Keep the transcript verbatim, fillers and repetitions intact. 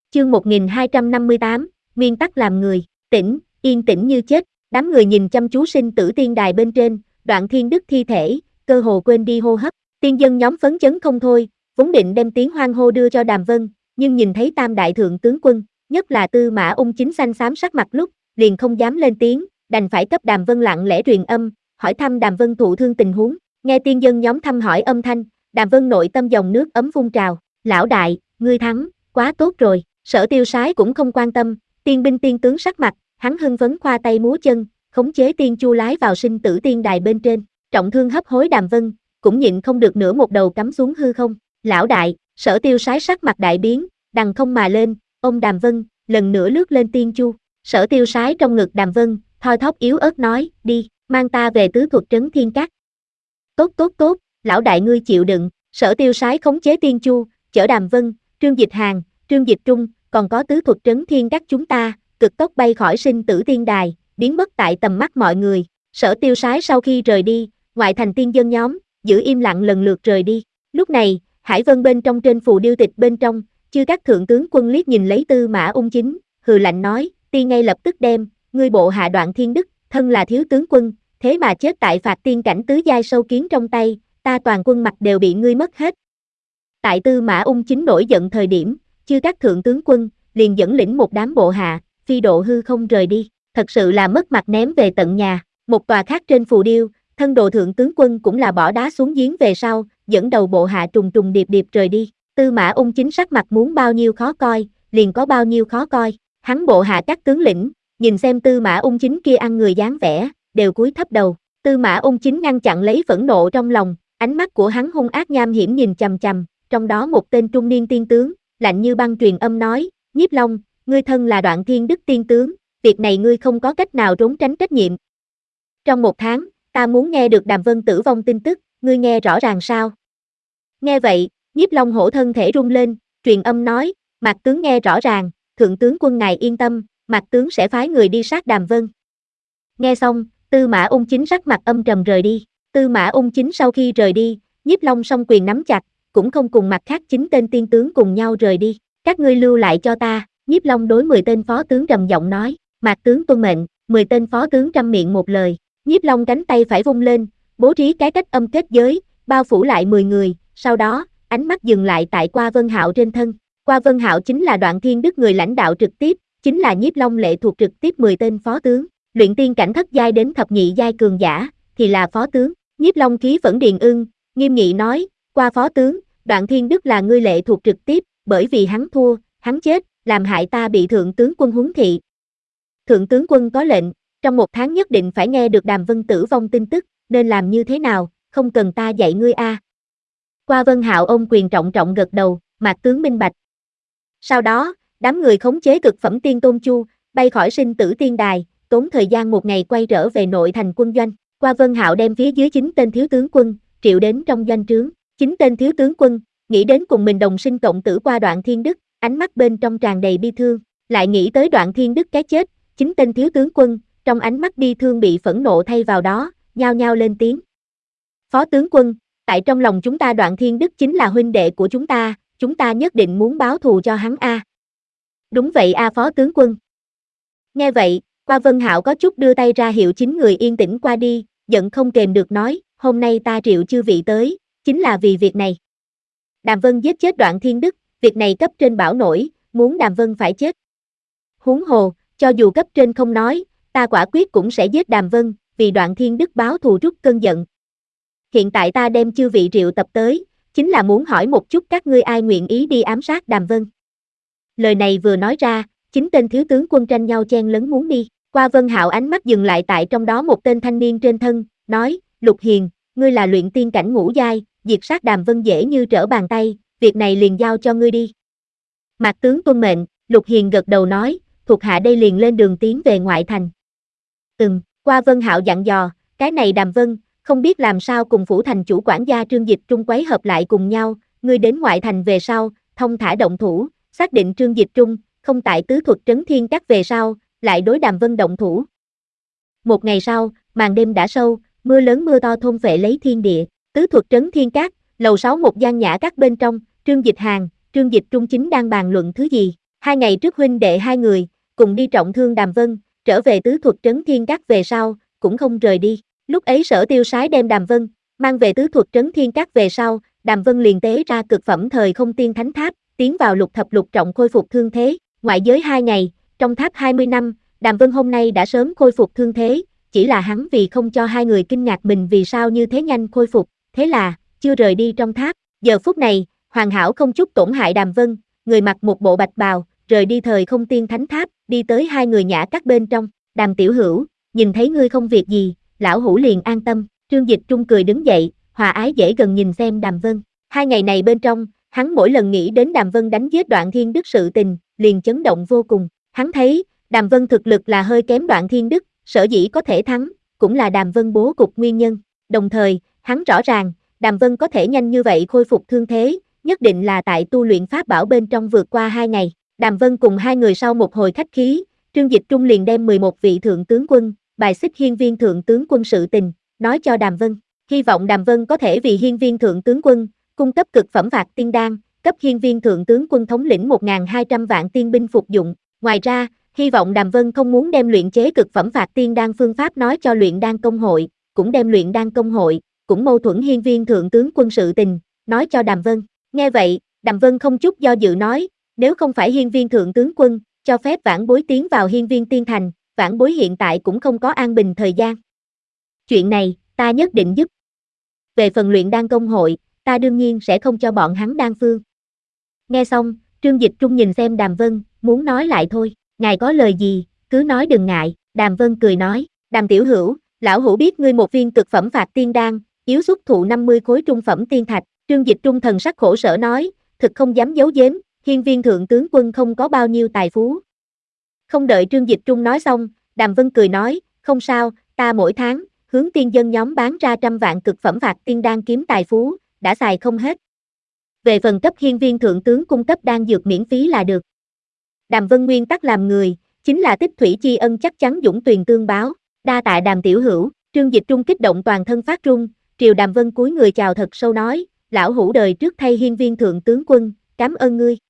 Chương một nghìn hai trăm năm mươi tám, nguyên tắc làm người, tĩnh, yên tĩnh như chết, đám người nhìn chăm chú sinh tử tiên đài bên trên, Đoạn Thiên Đức thi thể, cơ hồ quên đi hô hấp, tiên dân nhóm phấn chấn không thôi, vốn định đem tiếng hoan hô đưa cho Đàm Vân, nhưng nhìn thấy tam đại thượng tướng quân, nhất là Tư Mã Ung chính xanh xám sắc mặt lúc, liền không dám lên tiếng, đành phải cấp Đàm Vân lặng lẽ truyền âm, hỏi thăm Đàm Vân thụ thương tình huống, nghe tiên dân nhóm thăm hỏi âm thanh, Đàm Vân nội tâm dòng nước ấm phun trào, lão đại, ngươi thắng, quá tốt rồi. Sở Tiêu Sái cũng không quan tâm, tiên binh tiên tướng sắc mặt, hắn hưng phấn khoa tay múa chân, khống chế tiên chu lái vào sinh tử tiên đài bên trên, trọng thương hấp hối Đàm Vân, cũng nhịn không được nữa một đầu cắm xuống hư không, lão đại, Sở Tiêu Sái sắc mặt đại biến, đằng không mà lên, ôm Đàm Vân, lần nữa lướt lên tiên chu, Sở Tiêu Sái trong ngực Đàm Vân, thoi thóp yếu ớt nói, đi, mang ta về tứ thuật trấn thiên các. Tốt tốt tốt, lão đại ngươi chịu đựng, Sở Tiêu Sái khống chế tiên chu, chở Đàm Vân, Trương Dịch Hàn, Trương Dịch Trung, còn có tứ thuật trấn thiên các chúng ta, cực tốc bay khỏi sinh tử tiên đài, biến mất tại tầm mắt mọi người. Sở Tiêu Sái sau khi rời đi, ngoại thành tiên dân nhóm, giữ im lặng lần lượt rời đi. Lúc này, Hải Vân bên trong trên phù điêu tịch bên trong, chư các thượng tướng quân liếc nhìn lấy Tư Mã Ung chính, hừ lạnh nói, tiên ngay lập tức đem, ngươi bộ hạ Đoạn Thiên Đức, thân là thiếu tướng quân, thế mà chết tại phạt tiên cảnh tứ giai sâu kiến trong tay, ta toàn quân mặt đều bị ngươi mất hết. Tại Tư Mã Ung chính nổi giận thời điểm, chư các thượng tướng quân, liền dẫn lĩnh một đám bộ hạ, phi độ hư không rời đi, thật sự là mất mặt ném về tận nhà. Một tòa khác trên phù điêu, thân đồ thượng tướng quân cũng là bỏ đá xuống giếng về sau, dẫn đầu bộ hạ trùng trùng điệp điệp rời đi. Tư Mã Ung chính sắc mặt muốn bao nhiêu khó coi, liền có bao nhiêu khó coi. Hắn bộ hạ các tướng lĩnh, nhìn xem Tư Mã Ung chính kia ăn người dáng vẻ, đều cúi thấp đầu. Tư Mã Ung chính ngăn chặn lấy phẫn nộ trong lòng, ánh mắt của hắn hung ác nham hiểm nhìn chằm chằm, trong đó một tên trung niên tiên tướng, lạnh như băng truyền âm nói, Nhiếp Long, ngươi thân là Đoạn Thiên Đức tiên tướng, việc này ngươi không có cách nào trốn tránh trách nhiệm. Trong một tháng, ta muốn nghe được Đàm Vân tử vong tin tức, ngươi nghe rõ ràng sao? Nghe vậy, Nhiếp Long hổ thân thể rung lên, truyền âm nói, Mạc tướng nghe rõ ràng, thượng tướng quân ngài yên tâm, Mạc tướng sẽ phái người đi sát Đàm Vân. Nghe xong, Tư Mã Ung chính sắc mặt âm trầm rời đi. Tư Mã Ung chính sau khi rời đi, Nhiếp Long song quyền nắm chặt, cũng không cùng mặt khác chín tên tiên tướng cùng nhau rời đi. Các ngươi lưu lại cho ta, Nhiếp Long đối mười tên phó tướng trầm giọng nói, Mạc tướng tuân mệnh, mười tên phó tướng trăm miệng một lời. Nhiếp Long cánh tay phải vung lên, bố trí cái cách âm kết giới, bao phủ lại mười người, sau đó, ánh mắt dừng lại tại Qua Vân Hạo trên thân. Qua Vân Hạo chính là Đoạn Thiên Đức người lãnh đạo trực tiếp, chính là Nhiếp Long lệ thuộc trực tiếp mười tên phó tướng, luyện tiên cảnh thất giai đến thập nhị giai cường giả, thì là phó tướng. Nhiếp Long khí phẫn điền ưng, nghiêm nghị nói, Qua phó tướng, Đoạn Thiên Đức là ngươi lệ thuộc trực tiếp, bởi vì hắn thua, hắn chết, làm hại ta bị thượng tướng quân huấn thị. Thượng tướng quân có lệnh, trong một tháng nhất định phải nghe được Đàm Vân tử vong tin tức, nên làm như thế nào, không cần ta dạy ngươi a. À. Qua Vân Hạo ôm quyền trọng trọng gật đầu, Mạc tướng minh bạch. Sau đó, đám người khống chế cực phẩm tiên tôn chu, bay khỏi sinh tử tiên đài, tốn thời gian một ngày quay trở về nội thành quân doanh. Qua Vân Hạo đem phía dưới chín tên thiếu tướng quân, triệu đến trong doanh trướng. Chín tên thiếu tướng quân, nghĩ đến cùng mình đồng sinh cộng tử qua Đoạn Thiên Đức, ánh mắt bên trong tràn đầy bi thương, lại nghĩ tới Đoạn Thiên Đức cái chết, chín tên thiếu tướng quân, trong ánh mắt bi thương bị phẫn nộ thay vào đó, nhao nhao lên tiếng. Phó tướng quân, tại trong lòng chúng ta Đoạn Thiên Đức chính là huynh đệ của chúng ta, chúng ta nhất định muốn báo thù cho hắn a. À. Đúng vậy a à, phó tướng quân. Nghe vậy, Qua Vân Hạo có chút đưa tay ra hiệu chín người yên tĩnh qua đi, giận không kềm được nói, hôm nay ta triệu chư vị tới, chính là vì việc này. Đàm Vân giết chết Đoạn Thiên Đức, việc này cấp trên bảo nổi, muốn Đàm Vân phải chết. Huống hồ, cho dù cấp trên không nói, ta quả quyết cũng sẽ giết Đàm Vân, vì Đoạn Thiên Đức báo thù rút cơn giận. Hiện tại ta đem chư vị triệu tập tới, chính là muốn hỏi một chút các ngươi ai nguyện ý đi ám sát Đàm Vân. Lời này vừa nói ra, chín tên thiếu tướng quân tranh nhau chen lấn muốn đi. Qua Vân Hạo ánh mắt dừng lại tại trong đó một tên thanh niên trên thân, nói, Lục Hiền, ngươi là luyện tiên cảnh ngũ giai, diệt sát Đàm Vân dễ như trở bàn tay, việc này liền giao cho ngươi đi. Mạc tướng tuân mệnh, Lục Hiền gật đầu nói, thuộc hạ đây liền lên đường tiến về ngoại thành. Ừm, Qua Vân Hạo dặn dò, cái này Đàm Vân, không biết làm sao cùng phủ thành chủ quản gia Trương Dịch Trung quấy hợp lại cùng nhau, ngươi đến ngoại thành về sau, thông thả động thủ, xác định Trương Dịch Trung, không tại tứ thuật trấn thiên các về sau, lại đối Đàm Vân động thủ. Một ngày sau, màn đêm đã sâu, mưa lớn mưa to thôn phệ lấy thiên địa, tứ thuật trấn thiên các, lầu sáu một gian nhã các bên trong, Trương Dịch Hàn, Trương Dịch Trung chính đang bàn luận thứ gì, Hai ngày trước huynh đệ hai người, cùng đi trọng thương Đàm Vân, trở về tứ thuật trấn Thiên Các về sau, cũng không rời đi. Lúc ấy Sở Tiêu Sái đem Đàm Vân, mang về tứ thuật trấn Thiên Các về sau, Đàm Vân liền tế ra cực phẩm thời không tiên thánh tháp, tiến vào lục thập lục trọng khôi phục thương thế, ngoại giới hai ngày, trong tháp hai mươi năm, Đàm Vân hôm nay đã sớm khôi phục thương thế, chỉ là hắn vì không cho hai người kinh ngạc mình vì sao như thế nhanh khôi phục, thế là, chưa rời đi trong tháp. Giờ phút này, hoàn hảo không chút tổn hại Đàm Vân, người mặc một bộ bạch bào, rời đi thời không tiên thánh tháp, đi tới hai người nhã các bên trong. Đàm tiểu hữu, nhìn thấy ngươi không việc gì, lão hữu liền an tâm. Trương Dịch Trung cười đứng dậy, hòa ái dễ gần nhìn xem Đàm Vân. Hai ngày này bên trong, hắn mỗi lần nghĩ đến Đàm Vân đánh giết Đoạn Thiên Đức sự tình, liền chấn động vô cùng. Hắn thấy, Đàm Vân thực lực là hơi kém Đoạn Thiên Đức, sở dĩ có thể thắng, cũng là Đàm Vân bố cục nguyên nhân. Đồng thời, hắn rõ ràng, Đàm Vân có thể nhanh như vậy khôi phục thương thế, nhất định là tại tu luyện pháp bảo bên trong vượt qua hai ngày. Đàm Vân cùng hai người sau một hồi khách khí, Trương Dịch Trung liền đem mười một vị thượng tướng quân, bài xích hiên viên thượng tướng quân sự tình, nói cho Đàm Vân. Hy vọng Đàm Vân có thể vì hiên viên thượng tướng quân, cung cấp cực phẩm phạt tiên đan, cấp hiên viên thượng tướng quân thống lĩnh một nghìn hai trăm vạn tiên binh phục dụng. Ngoài ra, hy vọng Đàm Vân không muốn đem luyện chế cực phẩm phạt tiên đan phương pháp nói cho luyện đan công hội, cũng đem luyện đan công hội, cũng mâu thuẫn hiên viên thượng tướng quân sự tình, nói cho Đàm Vân. Nghe vậy, Đàm Vân không chút do dự nói, nếu không phải hiên viên thượng tướng quân, cho phép vãn bối tiến vào hiên viên tiên thành, vãn bối hiện tại cũng không có an bình thời gian. Chuyện này, ta nhất định giúp. Về phần luyện đan công hội, ta đương nhiên sẽ không cho bọn hắn đan phương. Nghe xong, Trương Dịch Trung nhìn xem Đàm Vân, muốn nói lại thôi, ngài có lời gì, cứ nói đừng ngại. Đàm Vân cười nói, Đàm tiểu hữu, lão hữu biết ngươi một viên cực phẩm phạt tiên đan, yếu xuất thụ năm mươi khối trung phẩm tiên thạch. Trương Dịch Trung thần sắc khổ sở nói, thực không dám giấu giếm, hiên viên thượng tướng quân không có bao nhiêu tài phú. Không đợi Trương Dịch Trung nói xong, Đàm Vân cười nói, không sao, ta mỗi tháng, hướng tiên dân nhóm bán ra trăm vạn cực phẩm phạt tiên đan kiếm tài phú, đã xài không hết. Về phần cấp hiên viên thượng tướng cung cấp đan dược miễn phí là được. Đàm Vân nguyên tắc làm người, chính là tích thủy chi ân chắc chắn dũng tuyền tương báo, đa tạ Đàm tiểu hữu. Trương Dịch Trung kích động toàn thân phát run, triều Đàm Vân cúi người chào thật sâu nói, lão hữu đời trước thay hiên viên thượng tướng quân, cảm ơn ngươi.